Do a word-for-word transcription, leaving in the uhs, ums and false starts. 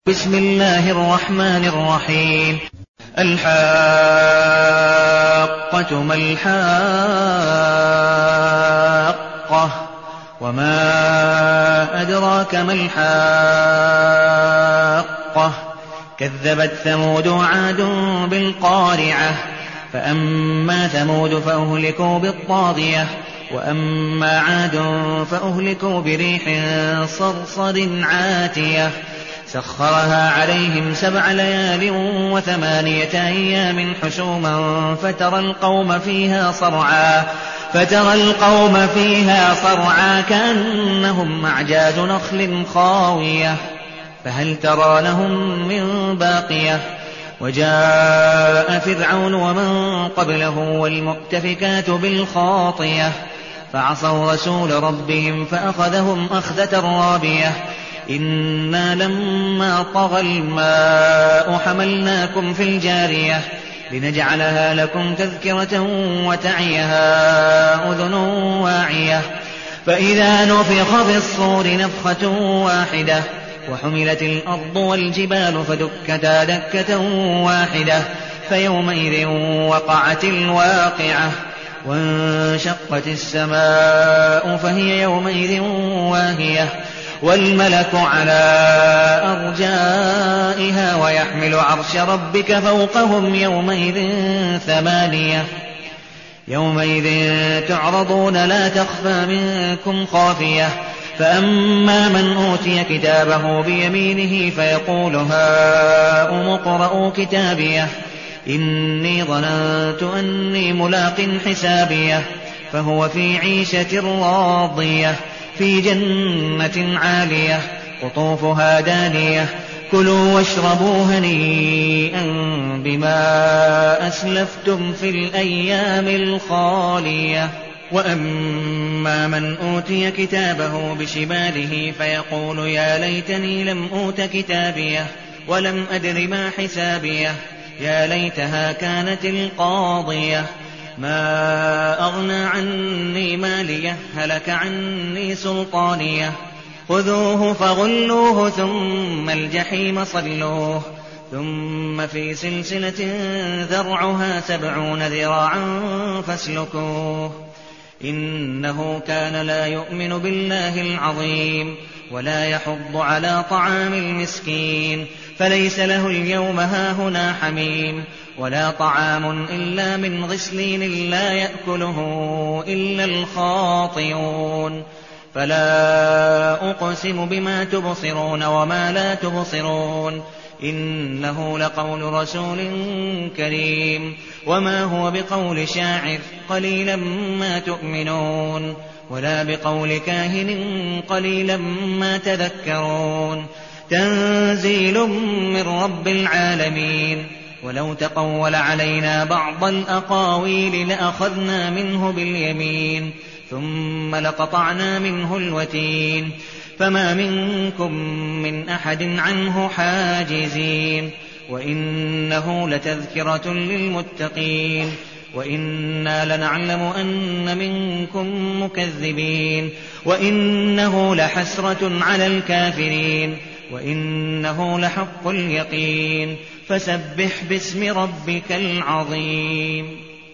بسم الله الرحمن الرحيم. الحاقة ما الحاقة وما أدراك ما الحاقة كذبت ثمود وعاد بالقارعة فأما ثمود فأهلكوا بالطاغية وأما عاد فأهلكوا بريح صرصر عاتية سخرها عليهم سبع ليال وثمانية أيام حسوما فترى القوم فيها صرعا فترى القوم فيها صرعا كأنهم أعجاز نخل خاوية فهل ترى لهم من باقية وجاء فرعون ومن قبله والمؤتفكات بالخاطية فعصوا رسول ربهم فأخذهم أخذة رابية إنا لما طغى الماء حملناكم في الجارية لنجعلها لكم تذكرة وتعيها أذن واعية فإذا نفخ في الصور نفخة واحدة وحملت الأرض والجبال فدكتا دكة واحدة فيومئذ وقعت الواقعة وانشقت السماء فهي يومئذ واهية والملك على أرجائها ويحمل عرش ربك فوقهم يومئذ ثمانية يومئذ تعرضون لا تخفى منكم خافية فأما من أوتي كتابه بيمينه فيقول هاؤم اقرءوا كتابيه إني ظننت أني ملاق حسابيه فهو في عيشة راضية في جنة عالية قطوفها دانية كلوا واشربوا هنيئا بما أسلفتم في الأيام الخالية وأما من أوتي كتابه بشماله فيقول يا ليتني لم أوت كتابيه ولم أدر ما حسابيه يا ليتها كانت القاضية ما أغنى عني ماليه هلك عني سلطانيه خذوه فغلوه ثم الجحيم صلوه ثم في سلسلة ذرعها سبعون ذراعا فاسلكوه إنه كان لا يؤمن بالله العظيم ولا يحض على طعام المسكين فليس له اليوم هاهنا حميم ولا طعام إلا من غسلين لا يأكله إلا الخاطئون فلا أقسم بما تبصرون وما لا تبصرون إنه لقول رسول كريم وما هو بقول شاعر قليلا ما تؤمنون ولا بقول كاهن قليلا ما تذكرون تنزيل من رب العالمين ولو تقول علينا بعض الأقاويل لأخذنا منه باليمين ثم لقطعنا منه الوتين فما منكم من أحد عنه حاجزين وإنه لتذكرة للمتقين وإنا لنعلم أن منكم مكذبين وإنه لحسرة على الكافرين وإنه لحق اليقين فسبح باسم ربك العظيم.